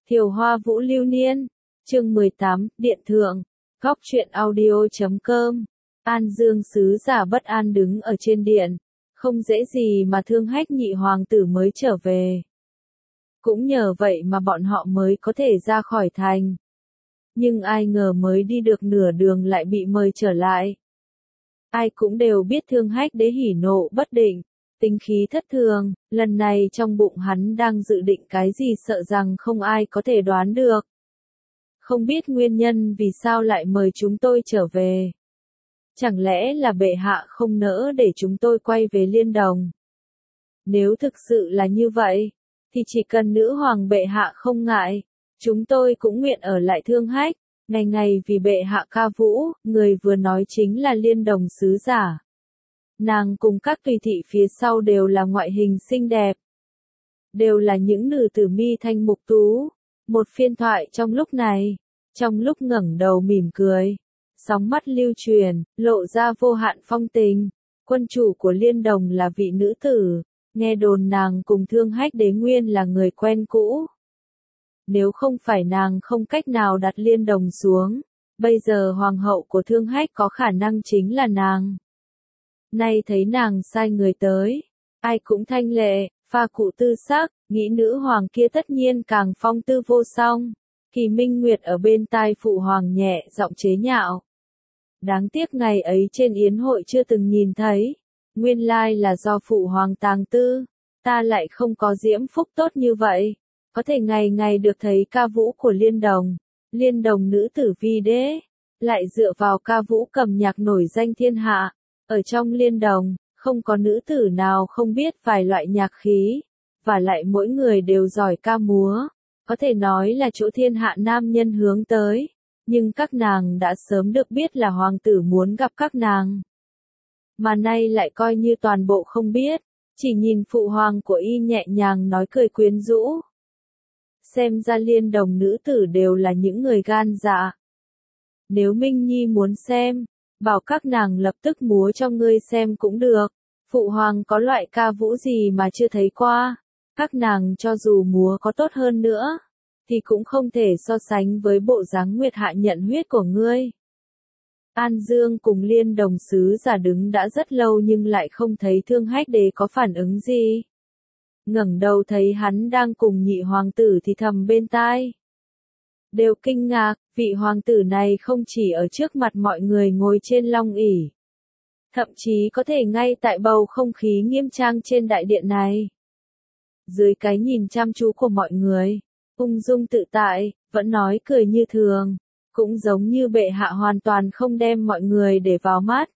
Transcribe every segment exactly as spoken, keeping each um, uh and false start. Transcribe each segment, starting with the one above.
Thiều Hoa Vũ Lưu Niên, chương mười tám, Điện Thượng, Góc truyện audio chấm com. An Dương sứ giả bất an đứng ở trên điện, không dễ gì mà Thương Hách nhị hoàng tử mới trở về. Cũng nhờ vậy mà bọn họ mới có thể ra khỏi thành. Nhưng ai ngờ mới đi được nửa đường lại bị mời trở lại. Ai cũng đều biết Thương Hách đế hỉ nộ bất định, tính khí thất thường, lần này trong bụng hắn đang dự định cái gì sợ rằng không ai có thể đoán được. Không biết nguyên nhân vì sao lại mời chúng tôi trở về. Chẳng lẽ là bệ hạ không nỡ để chúng tôi quay về Liên Đồng? Nếu thực sự là như vậy, thì chỉ cần nữ hoàng bệ hạ không ngại, chúng tôi cũng nguyện ở lại Thương Hách, ngày ngày vì bệ hạ ca vũ. Người vừa nói chính là Liên Đồng sứ giả. Nàng cùng các tùy thị phía sau đều là ngoại hình xinh đẹp. Đều là những nữ tử mi thanh mục tú. Một phiên thoại trong lúc này, trong lúc ngẩng đầu mỉm cười, sóng mắt lưu truyền, lộ ra vô hạn phong tình. Quân chủ của Liên Đồng là vị nữ tử, nghe đồn nàng cùng Thương Hách đế nguyên là người quen cũ. Nếu không phải nàng không cách nào đặt Liên Đồng xuống, bây giờ hoàng hậu của Thương Hách có khả năng chính là nàng. Nay thấy nàng sai người tới, ai cũng thanh lệ, pha cụ tư sắc, nghĩ nữ hoàng kia tất nhiên càng phong tư vô song. Kỳ Minh Nguyệt ở bên tai phụ hoàng nhẹ giọng chế nhạo. Đáng tiếc ngày ấy trên yến hội chưa từng nhìn thấy, nguyên lai là do phụ hoàng tàng tư, ta lại không có diễm phúc tốt như vậy, có thể ngày ngày được thấy ca vũ của Liên Đồng, Liên Đồng nữ tử vi đế, lại dựa vào ca vũ cầm nhạc nổi danh thiên hạ, ở trong Liên Đồng, không có nữ tử nào không biết vài loại nhạc khí, và lại mỗi người đều giỏi ca múa, có thể nói là chỗ thiên hạ nam nhân hướng tới. Nhưng các nàng đã sớm được biết là hoàng tử muốn gặp các nàng. Mà nay lại coi như toàn bộ không biết, chỉ nhìn phụ hoàng của y nhẹ nhàng nói cười quyến rũ. Xem ra Liên Đồng nữ tử đều là những người gan dạ. Nếu Minh Nhi muốn xem, bảo các nàng lập tức múa cho ngươi xem cũng được. Phụ hoàng có loại ca vũ gì mà chưa thấy qua, các nàng cho dù múa có tốt hơn nữa, thì cũng không thể so sánh với bộ dáng nguyệt hạ nhận huyết của ngươi. An Dương cùng Liên Đồng sứ giả đứng đã rất lâu nhưng lại không thấy Thương Hách đế có phản ứng gì. Ngẩng đầu thấy hắn đang cùng nhị hoàng tử thì thầm bên tai. Đều kinh ngạc, vị hoàng tử này không chỉ ở trước mặt mọi người ngồi trên long ỷ, thậm chí có thể ngay tại bầu không khí nghiêm trang trên đại điện này. Dưới cái nhìn chăm chú của mọi người, ung dung tự tại, vẫn nói cười như thường, cũng giống như bệ hạ hoàn toàn không đem mọi người để vào mắt.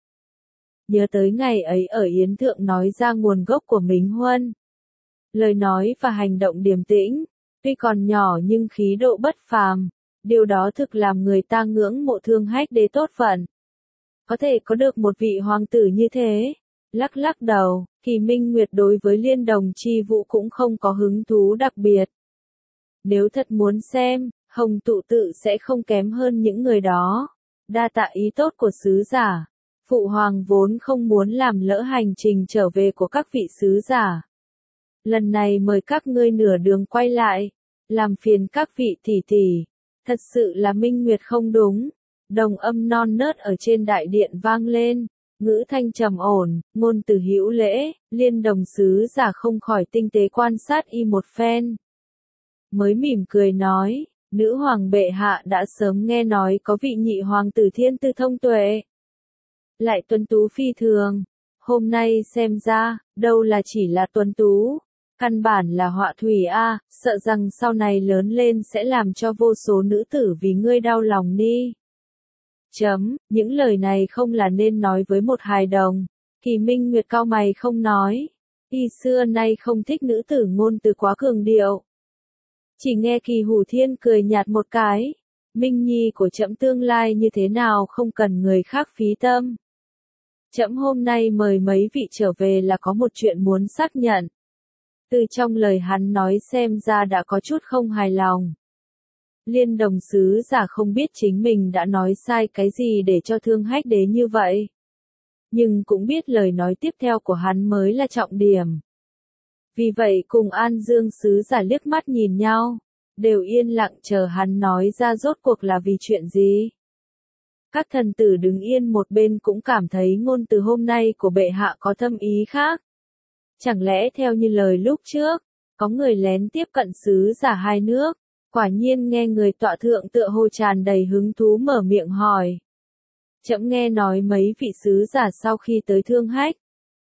Nhớ tới ngày ấy ở Yến Thượng nói ra nguồn gốc của Mính Huân. Lời nói và hành động điềm tĩnh, tuy còn nhỏ nhưng khí độ bất phàm, điều đó thực làm người ta ngưỡng mộ Thương Hách đế tốt phận. Có thể có được một vị hoàng tử như thế. Lắc lắc đầu, Kỳ Minh Nguyệt đối với Liên Đồng chi vũ cũng không có hứng thú đặc biệt. Nếu thật muốn xem, Hồng Tụ tự sẽ không kém hơn những người đó. Đa tạ ý tốt của sứ giả. Phụ hoàng vốn không muốn làm lỡ hành trình trở về của các vị sứ giả. Lần này mời các ngươi nửa đường quay lại, làm phiền các vị tỷ tỷ. Thật sự là Minh Nguyệt không đúng. Đồng âm non nớt ở trên đại điện vang lên, ngữ thanh trầm ổn, ngôn từ hữu lễ. Liên Đồng sứ giả không khỏi tinh tế quan sát y một phen. Mới mỉm cười nói, nữ hoàng bệ hạ đã sớm nghe nói có vị nhị hoàng tử thiên tư thông tuệ. Lại tuấn tú phi thường, hôm nay xem ra, đâu là chỉ là tuấn tú, căn bản là họa thủy a, sợ rằng sau này lớn lên sẽ làm cho vô số nữ tử vì ngươi đau lòng ni. Chấm, những lời này không là nên nói với một hài đồng. Kỳ Minh Nguyệt cau mày không nói, y xưa nay không thích nữ tử ngôn từ quá cường điệu. Chỉ nghe Kỳ Hủ Thiên cười nhạt một cái, Minh Nhi của trẫm tương lai như thế nào không cần người khác phí tâm. Trẫm hôm nay mời mấy vị trở về là có một chuyện muốn xác nhận. Từ trong lời hắn nói xem ra đã có chút không hài lòng. Liên Đồng sứ giả không biết chính mình đã nói sai cái gì để cho Thương Hách đế như vậy. Nhưng cũng biết lời nói tiếp theo của hắn mới là trọng điểm. Vì vậy cùng An Dương sứ giả liếc mắt nhìn nhau, đều yên lặng chờ hắn nói ra rốt cuộc là vì chuyện gì. Các thần tử đứng yên một bên cũng cảm thấy ngôn từ hôm nay của bệ hạ có thâm ý khác. Chẳng lẽ theo như lời lúc trước, có người lén tiếp cận sứ giả hai nước, quả nhiên nghe người tọa thượng tựa hồ tràn đầy hứng thú mở miệng hỏi. Trẫm nghe nói mấy vị sứ giả sau khi tới Thương Hách,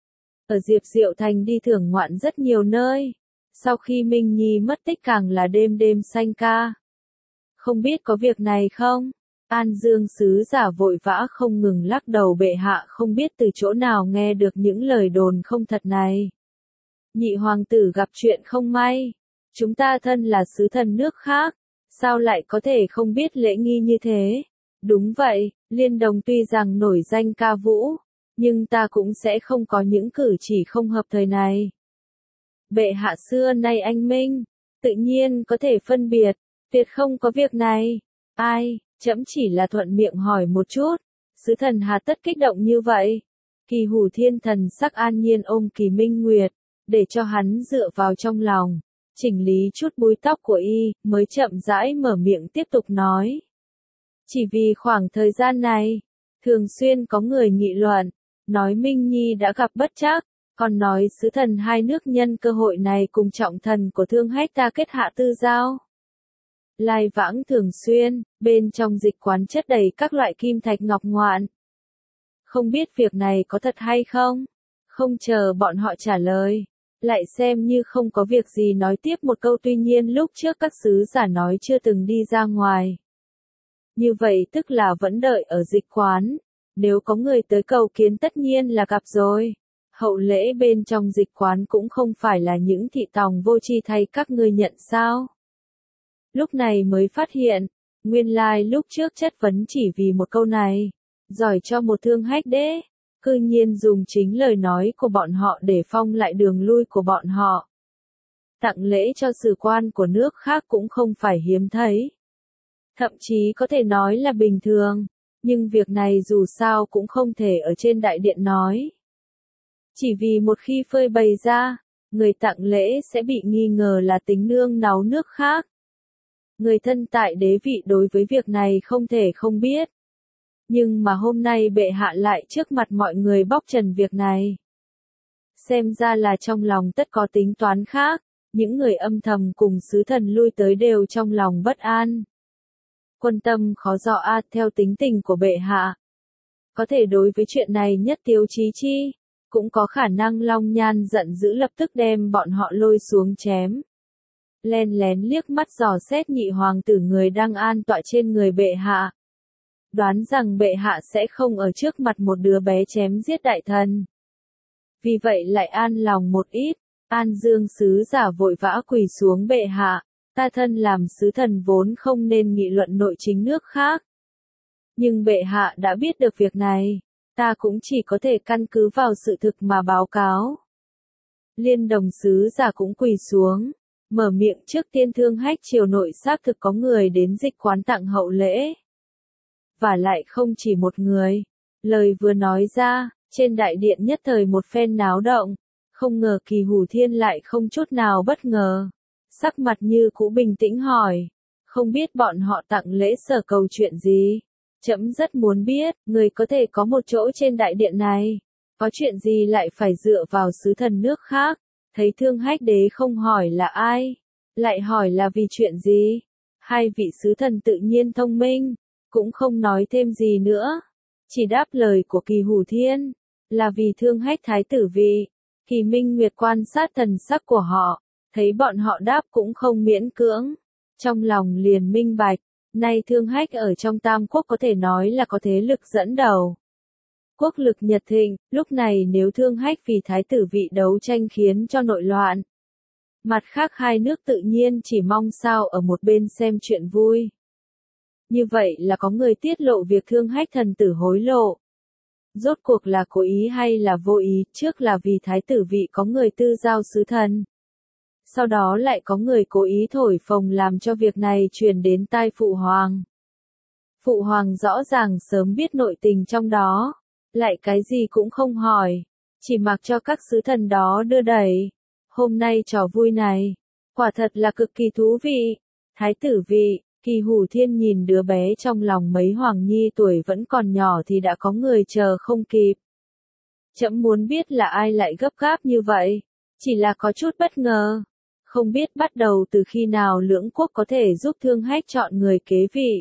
ở Diệp Diệu Thành đi thưởng ngoạn rất nhiều nơi, sau khi Minh Nhi mất tích càng là đêm đêm xanh ca. Không biết có việc này không? An Dương sứ giả vội vã không ngừng lắc đầu, bệ hạ không biết từ chỗ nào nghe được những lời đồn không thật này. Nhị hoàng tử gặp chuyện không may. Chúng ta thân là sứ thần nước khác, sao lại có thể không biết lễ nghi như thế? Đúng vậy, Liên Đồng tuy rằng nổi danh ca vũ, nhưng ta cũng sẽ không có những cử chỉ không hợp thời này. Bệ hạ xưa nay anh minh, tự nhiên có thể phân biệt, tuyệt không có việc này. Ai, trẫm chỉ là thuận miệng hỏi một chút, sứ thần hà tất kích động như vậy? Kỳ Hủ Thiên thần sắc an nhiên ôm Kỳ Minh Nguyệt, để cho hắn dựa vào trong lòng, chỉnh lý chút búi tóc của y, mới chậm rãi mở miệng tiếp tục nói. Chỉ vì khoảng thời gian này, thường xuyên có người nghị luận, nói Minh Nhi đã gặp bất trắc, còn nói sứ thần hai nước nhân cơ hội này cùng trọng thần của Thương Hách ta kết hạ tư giao. Lai vãng thường xuyên, bên trong dịch quán chất đầy các loại kim thạch ngọc ngoạn. Không biết việc này có thật hay không? Không chờ bọn họ trả lời, lại xem như không có việc gì nói tiếp một câu, tuy nhiên lúc trước các sứ giả nói chưa từng đi ra ngoài. Như vậy tức là vẫn đợi ở dịch quán, nếu có người tới cầu kiến tất nhiên là gặp rồi. Hậu lễ bên trong dịch quán cũng không phải là những thị tòng vô tri thay các ngươi nhận sao. Lúc này mới phát hiện, nguyên lai lúc trước chất vấn chỉ vì một câu này, giỏi cho một Thương Hách đế, cư nhiên dùng chính lời nói của bọn họ để phong lại đường lui của bọn họ. Tặng lễ cho sử quan của nước khác cũng không phải hiếm thấy. Thậm chí có thể nói là bình thường, nhưng việc này dù sao cũng không thể ở trên đại điện nói. Chỉ vì một khi phơi bày ra, người tặng lễ sẽ bị nghi ngờ là tính nương náu nước khác. Người thân tại đế vị đối với việc này không thể không biết. Nhưng mà hôm nay bệ hạ lại trước mặt mọi người bóc trần việc này. Xem ra là trong lòng tất có tính toán khác, những người âm thầm cùng sứ thần lui tới đều trong lòng bất an. Quân tâm khó dò a, theo tính tình của bệ hạ. Có thể đối với chuyện này nhất tiêu chí chi, cũng có khả năng Long Nhan giận dữ lập tức đem bọn họ lôi xuống chém. Len lén liếc mắt dò xét nhị hoàng tử người đang an tọa trên người bệ hạ. Đoán rằng bệ hạ sẽ không ở trước mặt một đứa bé chém giết đại thần. Vì vậy lại an lòng một ít, An Dương sứ giả vội vã quỳ xuống, bệ hạ, ta thân làm sứ thần vốn không nên nghị luận nội chính nước khác. Nhưng bệ hạ đã biết được việc này, ta cũng chỉ có thể căn cứ vào sự thực mà báo cáo. Liên Đồng sứ giả cũng quỳ xuống, mở miệng, trước tiên Thương Hách triều nội xác thực có người đến dịch quán tặng hậu lễ. Và lại không chỉ một người. Lời vừa nói ra, trên đại điện nhất thời một phen náo động, không ngờ Kỳ Hủ Thiên lại không chút nào bất ngờ. Sắc mặt như cũ bình tĩnh hỏi, không biết bọn họ tặng lễ sở cầu chuyện gì? Trẫm rất muốn biết, người có thể có một chỗ trên đại điện này, có chuyện gì lại phải dựa vào sứ thần nước khác? Thấy Thương Hách đế không hỏi là ai, lại hỏi là vì chuyện gì? Hai vị sứ thần tự nhiên thông minh, cũng không nói thêm gì nữa, chỉ đáp lời của Kỳ Hủ Thiên, là vì Thương Hách thái tử vị. Kỳ Minh Nguyệt quan sát thần sắc của họ, thấy bọn họ đáp cũng không miễn cưỡng, trong lòng liền minh bạch, nay Thương Hách ở trong Tam Quốc có thể nói là có thế lực dẫn đầu. Quốc lực nhật thịnh, lúc này nếu Thương Hách vì thái tử vị đấu tranh khiến cho nội loạn. Mặt khác hai nước tự nhiên chỉ mong sao ở một bên xem chuyện vui. Như vậy là có người tiết lộ việc Thương Hách thần tử hối lộ. Rốt cuộc là cố ý hay là vô ý, trước là vì thái tử vị có người tư giao sứ thần. Sau đó lại có người cố ý thổi phồng làm cho việc này truyền đến tai Phụ Hoàng. Phụ Hoàng rõ ràng sớm biết nội tình trong đó, lại cái gì cũng không hỏi, chỉ mặc cho các sứ thần đó đưa đẩy. Hôm nay trò vui này, quả thật là cực kỳ thú vị. Thái tử vị, Kỳ Hủ Thiên nhìn đứa bé trong lòng mấy Hoàng Nhi tuổi vẫn còn nhỏ thì đã có người chờ không kịp. Trẫm muốn biết là ai lại gấp gáp như vậy, chỉ là có chút bất ngờ. Không biết bắt đầu từ khi nào lưỡng quốc có thể giúp Thương Hách chọn người kế vị.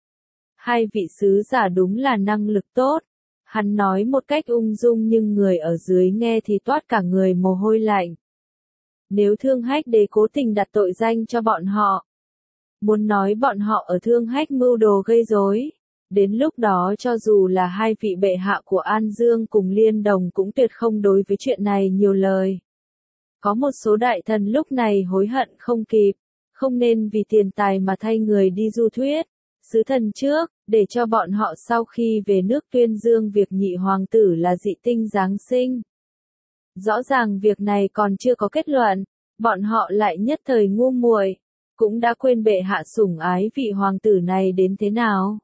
Hai vị sứ giả đúng là năng lực tốt. Hắn nói một cách ung dung nhưng người ở dưới nghe thì toát cả người mồ hôi lạnh. Nếu Thương Hách đế cố tình đặt tội danh cho bọn họ, muốn nói bọn họ ở Thương Hách mưu đồ gây rối, đến lúc đó cho dù là hai vị bệ hạ của An Dương cùng Liên Đồng cũng tuyệt không đối với chuyện này nhiều lời. Có một số đại thần lúc này hối hận không kịp, không nên vì tiền tài mà thay người đi du thuyết, sứ thần trước, để cho bọn họ sau khi về nước tuyên dương việc nhị hoàng tử là dị tinh Giáng sinh. Rõ ràng việc này còn chưa có kết luận, bọn họ lại nhất thời ngu muội, cũng đã quên bệ hạ sủng ái vị hoàng tử này đến thế nào.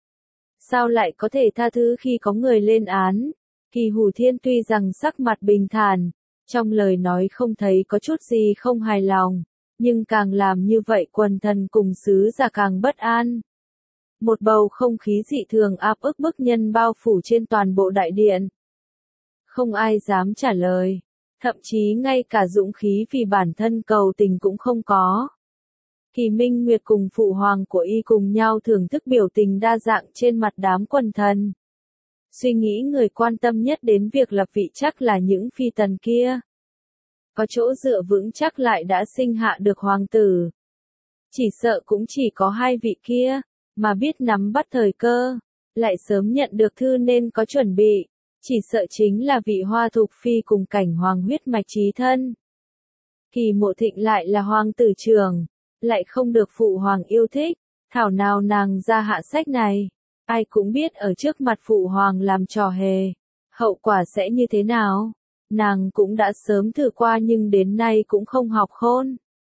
Sao lại có thể tha thứ khi có người lên án? Kỳ Hủ Thiên tuy rằng sắc mặt bình thản, trong lời nói không thấy có chút gì không hài lòng, nhưng càng làm như vậy quần thần cùng sứ giả càng bất an. Một bầu không khí dị thường áp ức bức nhân bao phủ trên toàn bộ đại điện. Không ai dám trả lời, thậm chí ngay cả dũng khí vì bản thân cầu tình cũng không có. Kỳ Minh Nguyệt cùng phụ hoàng của y cùng nhau thưởng thức biểu tình đa dạng trên mặt đám quần thần. Suy nghĩ người quan tâm nhất đến việc lập vị chắc là những phi tần kia. Có chỗ dựa vững chắc lại đã sinh hạ được hoàng tử. Chỉ sợ cũng chỉ có hai vị kia, mà biết nắm bắt thời cơ, lại sớm nhận được thư nên có chuẩn bị, chỉ sợ chính là vị Hoa Thục Phi cùng Cảnh Hoàng huyết mạch chí thân. Kỳ Mộ Thịnh lại là hoàng tử trường, lại không được phụ hoàng yêu thích, thảo nào nàng ra hạ sách này, ai cũng biết ở trước mặt phụ hoàng làm trò hề, hậu quả sẽ như thế nào, nàng cũng đã sớm thử qua nhưng đến nay cũng không học khôn.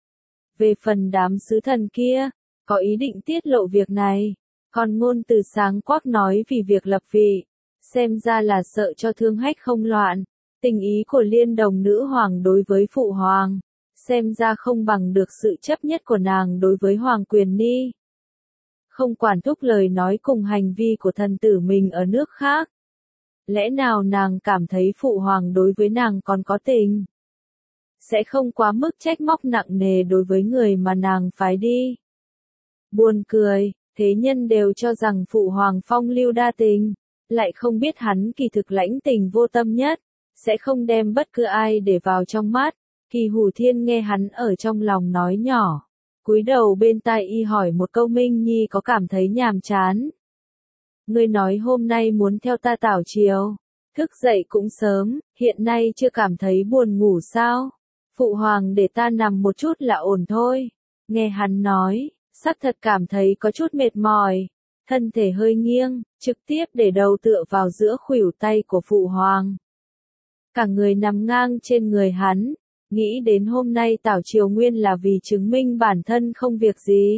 Về phần đám sứ thần kia, có ý định tiết lộ việc này, còn ngôn từ sáng quắc nói vì việc lập vị, xem ra là sợ cho Thương Hách không loạn, tình ý của Liên Đồng nữ hoàng đối với phụ hoàng, xem ra không bằng được sự chấp nhất của nàng đối với Hoàng Quyền Ni. Không quản thúc lời nói cùng hành vi của thần tử mình ở nước khác. Lẽ nào nàng cảm thấy phụ hoàng đối với nàng còn có tình? Sẽ không quá mức trách móc nặng nề đối với người mà nàng phái đi. Buồn cười, thế nhân đều cho rằng phụ hoàng phong lưu đa tình, lại không biết hắn kỳ thực lãnh tình vô tâm nhất, sẽ không đem bất cứ ai để vào trong mắt. Kỳ Hủ Thiên nghe hắn ở trong lòng nói nhỏ, cúi đầu bên tai y hỏi một câu. Minh Nhi có cảm thấy nhàm chán? Ngươi nói hôm nay muốn theo ta tảo chiều, thức dậy cũng sớm, hiện nay chưa cảm thấy buồn ngủ sao? Phụ hoàng để ta nằm một chút là ổn thôi. Nghe hắn nói, sắc thật cảm thấy có chút mệt mỏi, thân thể hơi nghiêng, trực tiếp để đầu tựa vào giữa khuỷu tay của phụ hoàng. Cả người nằm ngang trên người hắn, nghĩ đến hôm nay tảo triều nguyên là vì chứng minh bản thân không việc gì.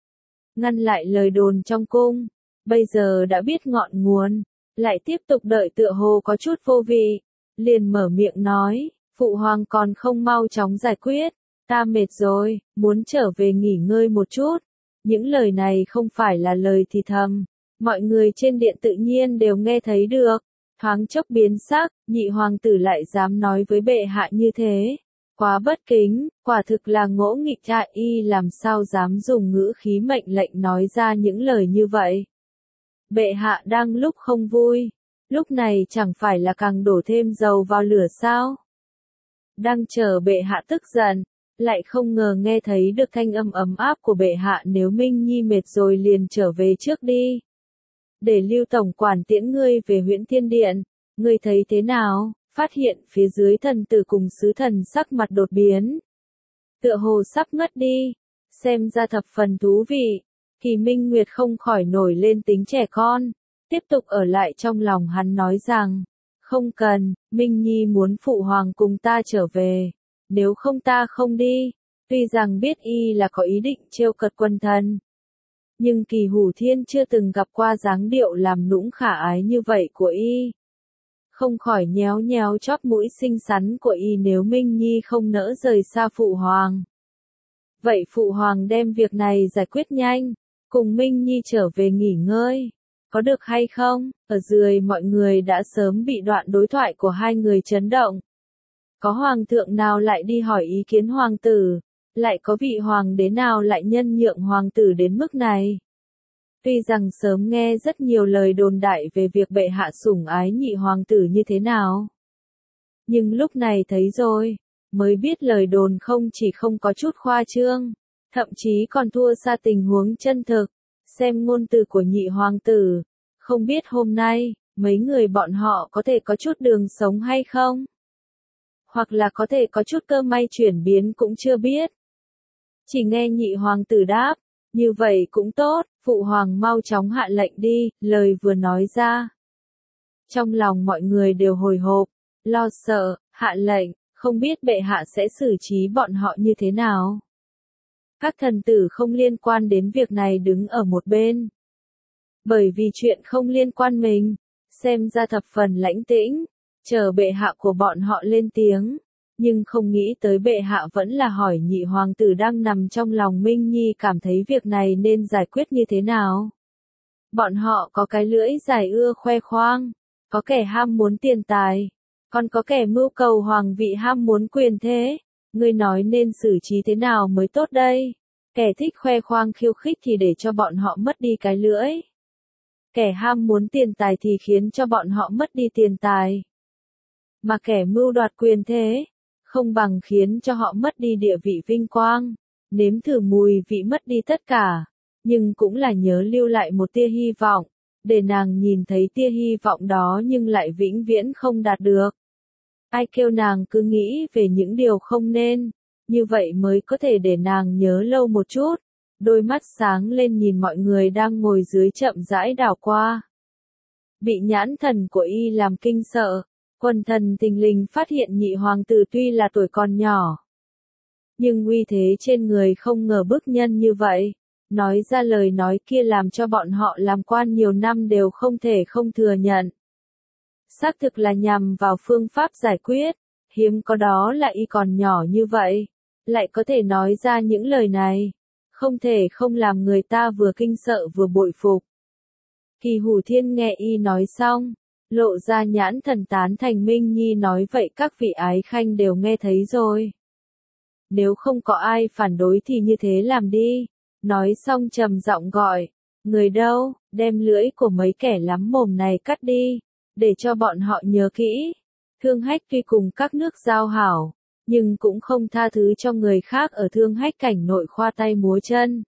Ngăn lại lời đồn trong cung, bây giờ đã biết ngọn nguồn, lại tiếp tục đợi tựa hồ có chút vô vị, liền mở miệng nói, phụ hoàng còn không mau chóng giải quyết, ta mệt rồi, muốn trở về nghỉ ngơi một chút. Những lời này không phải là lời thì thầm, mọi người trên điện tự nhiên đều nghe thấy được, thoáng chốc biến sắc, nhị hoàng tử lại dám nói với bệ hạ như thế. Quá bất kính, quả thực là ngỗ nghịch. Cha y làm sao dám dùng ngữ khí mệnh lệnh nói ra những lời như vậy. Bệ hạ đang lúc không vui, lúc này chẳng phải là càng đổ thêm dầu vào lửa sao? Đang chờ bệ hạ tức giận, lại không ngờ nghe thấy được thanh âm ấm áp của bệ hạ. Nếu Minh Nhi mệt rồi liền trở về trước đi. Để Lưu tổng quản tiễn ngươi về Huyễn Thiên Điện, ngươi thấy thế nào? Phát hiện phía dưới thần tử cùng sứ thần sắc mặt đột biến. Tựa hồ sắp ngất đi, xem ra thập phần thú vị. Kỳ Minh Nguyệt không khỏi nổi lên tính trẻ con, tiếp tục ở lại trong lòng hắn nói rằng, không cần, Minh Nhi muốn phụ hoàng cùng ta trở về, nếu không ta không đi. Tuy rằng biết y là có ý định trêu cợt quân thần, nhưng Kỳ Hủ Thiên chưa từng gặp qua dáng điệu làm nũng khả ái như vậy của y. Không khỏi nhéo nhéo chóp mũi xinh xắn của y. Nếu Minh Nhi không nỡ rời xa phụ hoàng, Vậy phụ hoàng đem việc này giải quyết nhanh, cùng Minh Nhi trở về nghỉ ngơi. Có được hay không? Ở dưới mọi người đã sớm bị đoạn đối thoại của hai người chấn động. Có hoàng thượng nào lại đi hỏi ý kiến hoàng tử, lại có vị hoàng đế nào lại nhân nhượng hoàng tử đến mức này. Tuy rằng sớm nghe rất nhiều lời đồn đại về việc bệ hạ sủng ái nhị hoàng tử như thế nào. Nhưng lúc này thấy rồi, mới biết lời đồn không chỉ không có chút khoa trương, thậm chí còn thua xa tình huống chân thực. Xem ngôn từ của nhị hoàng tử, không biết hôm nay, mấy người bọn họ có thể có chút đường sống hay không? Hoặc là có thể có chút cơ may chuyển biến cũng chưa biết. Chỉ nghe nhị hoàng tử đáp, như vậy cũng tốt, phụ hoàng mau chóng hạ lệnh đi, lời vừa nói ra. Trong lòng mọi người đều hồi hộp, lo sợ, hạ lệnh, không biết bệ hạ sẽ xử trí bọn họ như thế nào. Các thần tử không liên quan đến việc này đứng ở một bên. Bởi vì chuyện không liên quan mình, xem ra thập phần lãnh tĩnh, chờ bệ hạ của bọn họ lên tiếng, nhưng không nghĩ tới bệ hạ vẫn là hỏi nhị hoàng tử đang nằm trong lòng Minh Nhi cảm thấy việc này nên giải quyết như thế nào. Bọn họ có cái lưỡi dài ưa khoe khoang, có kẻ ham muốn tiền tài, còn có kẻ mưu cầu hoàng vị ham muốn quyền thế. Ngươi nói nên xử trí thế nào mới tốt đây? Kẻ thích khoe khoang khiêu khích thì để cho bọn họ mất đi cái lưỡi. Kẻ ham muốn tiền tài thì khiến cho bọn họ mất đi tiền tài. Mà kẻ mưu đoạt quyền thế, không bằng khiến cho họ mất đi địa vị vinh quang, nếm thử mùi vị mất đi tất cả, nhưng cũng là nhớ lưu lại một tia hy vọng, để nàng nhìn thấy tia hy vọng đó nhưng lại vĩnh viễn không đạt được. Ai kêu nàng cứ nghĩ về những điều không nên, như vậy mới có thể để nàng nhớ lâu một chút. Đôi mắt sáng lên nhìn mọi người đang ngồi dưới chậm rãi đảo qua. Bị nhãn thần của y làm kinh sợ, quần thần thình lình phát hiện nhị hoàng tử tuy là tuổi còn nhỏ, nhưng uy thế trên người không ngờ bức nhân như vậy. Nói ra lời nói kia làm cho bọn họ làm quan nhiều năm đều không thể không thừa nhận. Xác thực là nhằm vào phương pháp giải quyết, hiếm có đó là y còn nhỏ như vậy, lại có thể nói ra những lời này, không thể không làm người ta vừa kinh sợ vừa bội phục. Kỳ Hủ Thiên nghe y nói xong, lộ ra nhãn thần tán thành. Minh Nhi nói vậy các vị ái khanh đều nghe thấy rồi. Nếu không có ai phản đối thì như thế làm đi. Nói xong trầm giọng gọi, người đâu, đem lưỡi của mấy kẻ lắm mồm này cắt đi, để cho bọn họ nhớ kỹ. Thương Hách tuy cùng các nước giao hảo, nhưng cũng không tha thứ cho người khác ở Thương Hách cảnh nội khoa tay múa chân.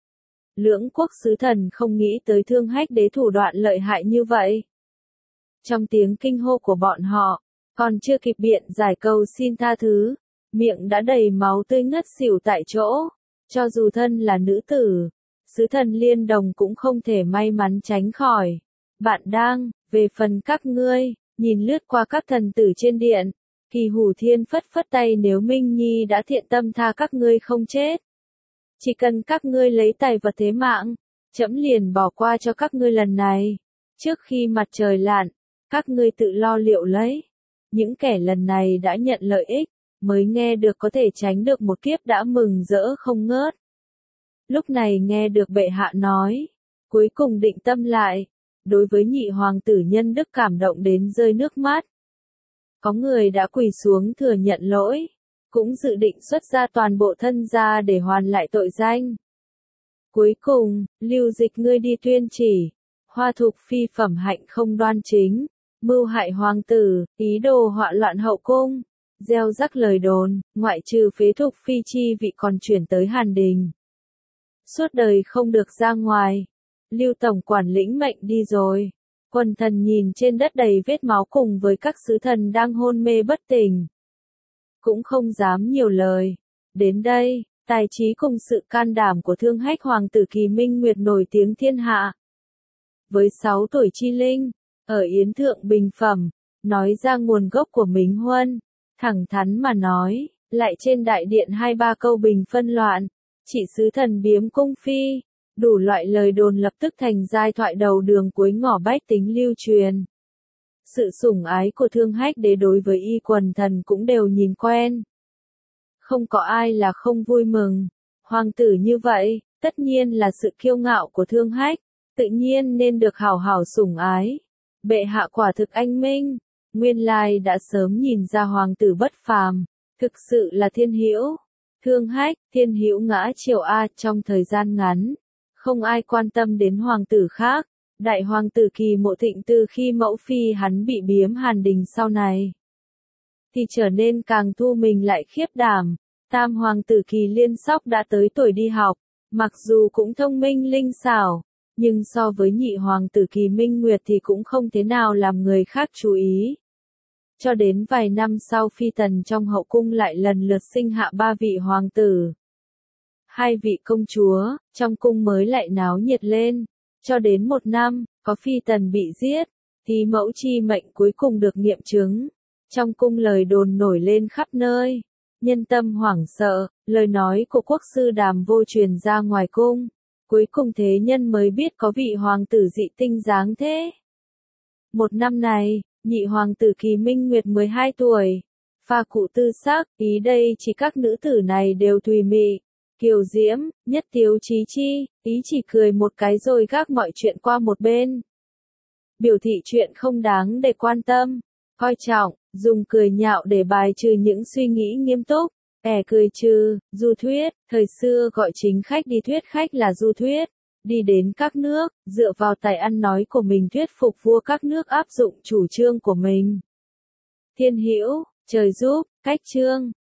Lưỡng quốc sứ thần không nghĩ tới Thương Hách đế thủ đoạn lợi hại như vậy. Trong tiếng kinh hô của bọn họ, còn chưa kịp biện giải câu xin tha thứ, miệng đã đầy máu tươi ngất xỉu tại chỗ. Cho dù thân là nữ tử, sứ thần Liên Đồng cũng không thể may mắn tránh khỏi. Bạn đang, về phần các ngươi, nhìn lướt qua các thần tử trên điện, Kỳ Hủ Thiên phất phất tay, nếu Minh Nhi đã thiện tâm tha các ngươi không chết. Chỉ cần các ngươi lấy tài vật thế mạng, trẫm liền bỏ qua cho các ngươi lần này. Trước khi mặt trời lặn, các ngươi tự lo liệu lấy. Những kẻ lần này đã nhận lợi ích, mới nghe được có thể tránh được một kiếp đã mừng rỡ không ngớt. Lúc này nghe được bệ hạ nói, cuối cùng định tâm lại, đối với nhị hoàng tử nhân đức cảm động đến rơi nước mắt. Có người đã quỳ xuống thừa nhận lỗi, cũng dự định xuất ra toàn bộ thân gia để hoàn lại tội danh. Cuối cùng, Lưu Dịch ngươi đi tuyên chỉ, Hoa Thục phi phẩm hạnh không đoan chính, mưu hại hoàng tử, ý đồ họa loạn hậu cung, gieo rắc lời đồn, ngoại trừ phế Thục phi chi vị còn chuyển tới Hàn Đình. Suốt đời không được ra ngoài. Lưu tổng quản lĩnh mệnh đi rồi. Quần thần nhìn trên đất đầy vết máu cùng với các sứ thần đang hôn mê bất tỉnh, cũng không dám nhiều lời. Đến đây, tài trí cùng sự can đảm của Thương Hách hoàng tử Kỳ Minh Nguyệt nổi tiếng thiên hạ. Với sáu tuổi chi linh, ở Yến Thượng bình phẩm, nói ra nguồn gốc của Mính Huân, thẳng thắn mà nói, lại trên đại điện hai ba câu bình phân loạn, chỉ sứ thần biếm cung phi, đủ loại lời đồn lập tức thành giai thoại đầu đường cuối ngõ bách tính lưu truyền. Sự sủng ái của Thương Hách đế đối với y quần thần cũng đều nhìn quen. Không có ai là không vui mừng. Hoàng tử như vậy, tất nhiên là sự kiêu ngạo của Thương Hách, tự nhiên nên được hảo hảo sủng ái. Bệ hạ quả thực anh minh, nguyên lai đã sớm nhìn ra hoàng tử bất phàm, thực sự là thiên hữu. Thương Hách, thiên hữu ngã triều a, trong thời gian ngắn, không ai quan tâm đến hoàng tử khác. Đại hoàng tử Kỳ Mộ Thịnh từ khi mẫu phi hắn bị biếm Hàn Đình sau này, thì trở nên càng thu mình lại khiếp đảm. Tam hoàng tử Kỳ Liên Sóc đã tới tuổi đi học, mặc dù cũng thông minh linh xảo, nhưng so với nhị hoàng tử Kỳ Minh Nguyệt thì cũng không thế nào làm người khác chú ý. Cho đến vài năm sau Phi tần trong hậu cung lại lần lượt sinh hạ ba vị hoàng tử, hai vị công chúa, trong cung mới lại náo nhiệt lên. Cho đến một năm, có phi tần bị giết, thì mẫu chi mệnh cuối cùng được nghiệm chứng. Trong cung lời đồn nổi lên khắp nơi, nhân tâm hoảng sợ, lời nói của quốc sư Đàm Vô truyền ra ngoài cung. Cuối cùng thế nhân mới biết có vị hoàng tử dị tinh dáng thế. Một năm này, nhị hoàng tử Kỳ Minh Nguyệt mười hai tuổi, pha cụ tư sắc, ý đây chỉ các nữ tử này đều thùy mị, kiều diễm, nhất tiếu chí chi, ý chỉ cười một cái rồi gác mọi chuyện qua một bên. Biểu thị chuyện không đáng để quan tâm, coi trọng, dùng cười nhạo để bài trừ những suy nghĩ nghiêm túc. Ẻ cười trừ, du thuyết, thời xưa gọi chính khách đi thuyết khách là du thuyết, đi đến các nước, dựa vào tài ăn nói của mình thuyết phục vua các nước áp dụng chủ trương của mình. Thiên hữu, trời giúp, cách trương.